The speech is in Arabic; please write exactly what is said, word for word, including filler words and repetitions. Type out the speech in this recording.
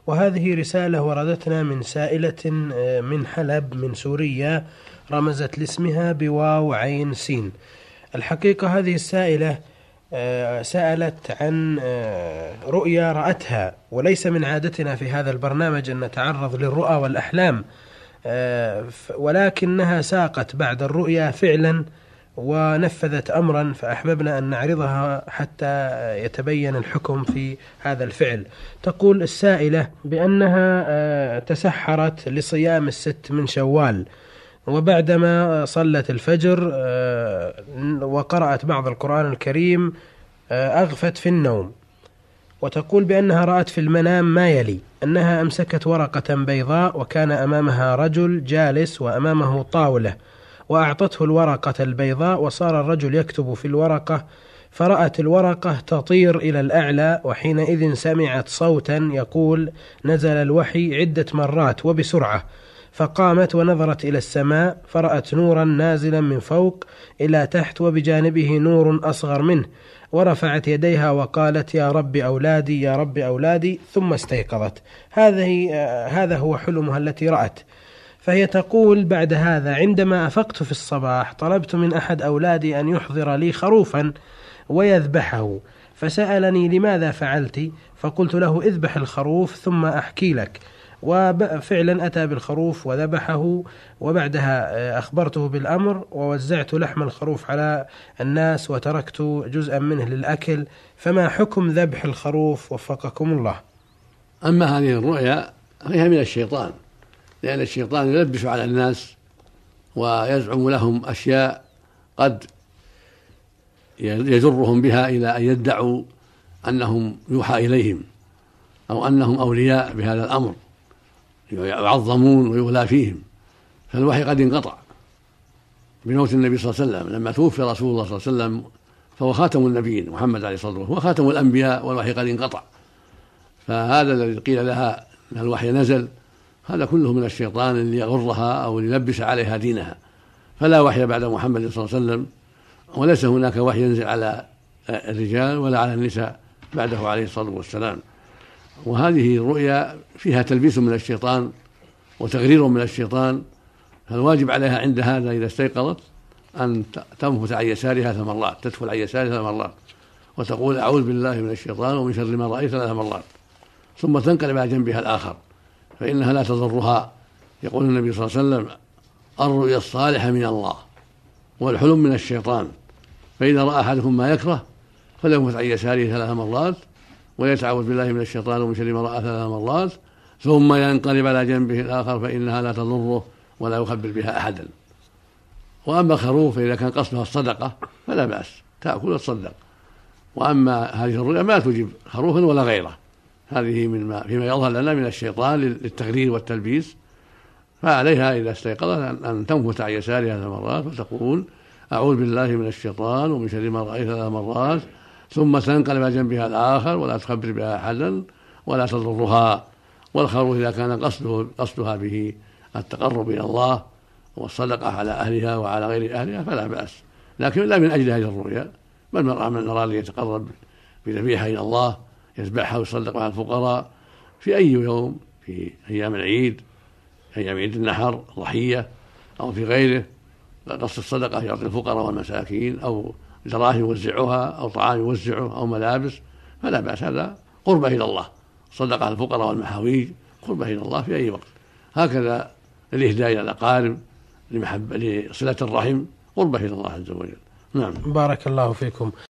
وهذه رسالة وردتنا من سائلة من حلب من سوريا، رمزت لاسمها بواو عين سين. الحقيقة هذه السائلة سألت عن رؤيا رأتها، وليس من عادتنا في هذا البرنامج أن نتعرض للرؤى والأحلام، ولكنها ساقت بعد الرؤيا فعلا ونفذت أمرا، فأحببنا أن نعرضها حتى يتبين الحكم في هذا الفعل. تقول السائلة بأنها تسحرت لصيام الست من شوال، وبعدما صلت الفجر وقرأت بعض القرآن الكريم أغفت في النوم. وتقول بأنها رأت في المنام ما يلي: أنها أمسكت ورقة بيضاء وكان أمامها رجل جالس وأمامه طاولة، وأعطته الورقة البيضاء وصار الرجل يكتب في الورقة، فرأت الورقة تطير إلى الأعلى، وحينئذ سمعت صوتا يقول: نزل الوحي عدة مرات وبسرعة. فقامت ونظرت إلى السماء فرأت نورا نازلا من فوق إلى تحت وبجانبه نور أصغر منه، ورفعت يديها وقالت: يا رب أولادي يا رب أولادي، ثم استيقظت. هذه هذا هو حلمها التي رأت. فهي تقول: بعد هذا عندما أفقت في الصباح طلبت من أحد أولادي أن يحضر لي خروفا ويذبحه، فسألني لماذا فعلت؟ فقلت له: اذبح الخروف ثم أحكي لك. وفعلا أتى بالخروف وذبحه، وبعدها أخبرته بالأمر ووزعت لحم الخروف على الناس وتركت جزءا منه للأكل. فما حكم ذبح الخروف وفقكم الله؟ أما هذه الرؤيا فهي من الشيطان، لأن الشيطان يلبس على الناس ويزعم لهم أشياء قد يجرهم بها إلى أن يدعوا أنهم يوحى إليهم أو أنهم أولياء بهذا الأمر، يعظمون ويولى فيهم. فالوحي قد انقطع بموت النبي صلى الله عليه وسلم، لما توفي رسول الله صلى الله عليه وسلم فهو خاتم النبيين، محمد عليه الصلاة والسلام هو خاتم الأنبياء، والوحي قد انقطع. فهذا الذي قيل لها أن الوحي نزل هذا كله من الشيطان ليغرها أو ليلبس عليها دينها. فلا وحي بعد محمد صلى الله عليه وسلم، وليس هناك وحي ينزل على الرجال ولا على النساء بعده عليه الصلاة والسلام. وهذه الرؤيا فيها تلبيس من الشيطان وتغرير من الشيطان، فالواجب عليها عند هذا إذا استيقظت أن تنفث عن يسارها ثلاث مرات، تدخل عن يسارها ثلاث مرات وتقول: أعوذ بالله من الشيطان ومن شر ما رأيت ثلاث مرات، ثم تنقلب على جنبها الآخر فإنها لا تضرها. يقول النبي صلى الله عليه وسلم: الرؤيا الصالحة من الله والحلم من الشيطان، فإذا رأى أحدكم ما يكره فلينفث عن يساره ثلاث مرات ويتعوذ بالله من الشيطان ومن شر ما رأى ثلاث مرات، ثم ينقلب على جنبه الآخر فإنها لا تضره ولا يخبر بها أحدا. وأما الخروف فإذا كان قصدها الصدقة فلا بأس، تأكل وتصدق. وأما هذه الرؤيا ما تجيب خروفا ولا غيره، هذه مما فيما يظهر لنا من الشيطان للتغرير والتلبيس. فعليها إذا استيقظت أن تنفث عن يسارها ثلاث مرات وتقول: أعوذ بالله من الشيطان ومن شر ما رأيت ثلاث مرات، ثم تنقلب على جنبها الآخر ولا تخبر بها أحدا ولا تضرها. والخروف إذا كان قصده قصدها به التقرب إلى الله والصدقة على أهلها وعلى غير أهلها فلا بأس، لكن لا من أجل هذه الرؤيا، بل من رأى من أراد يتقرب بذبيحة إلى الله يذبحها ويصدق على الفقراء في أي يوم، في أيام العيد، أيام عيد النحر ضحية أو في غيره، قصد الصدقة يعطي الفقراء والمساكين أو دراهم يوزعها أو طعام يوزعه أو ملابس فلا بأس، هذا قربة إلى الله. صدقة على الفقراء والمحاويج قربة إلى الله في أي وقت. هكذا الإهداء إلى الأقارب لمحبة لصلة الرحم قربة إلى الله عز وجل. نعم. بارك الله فيكم.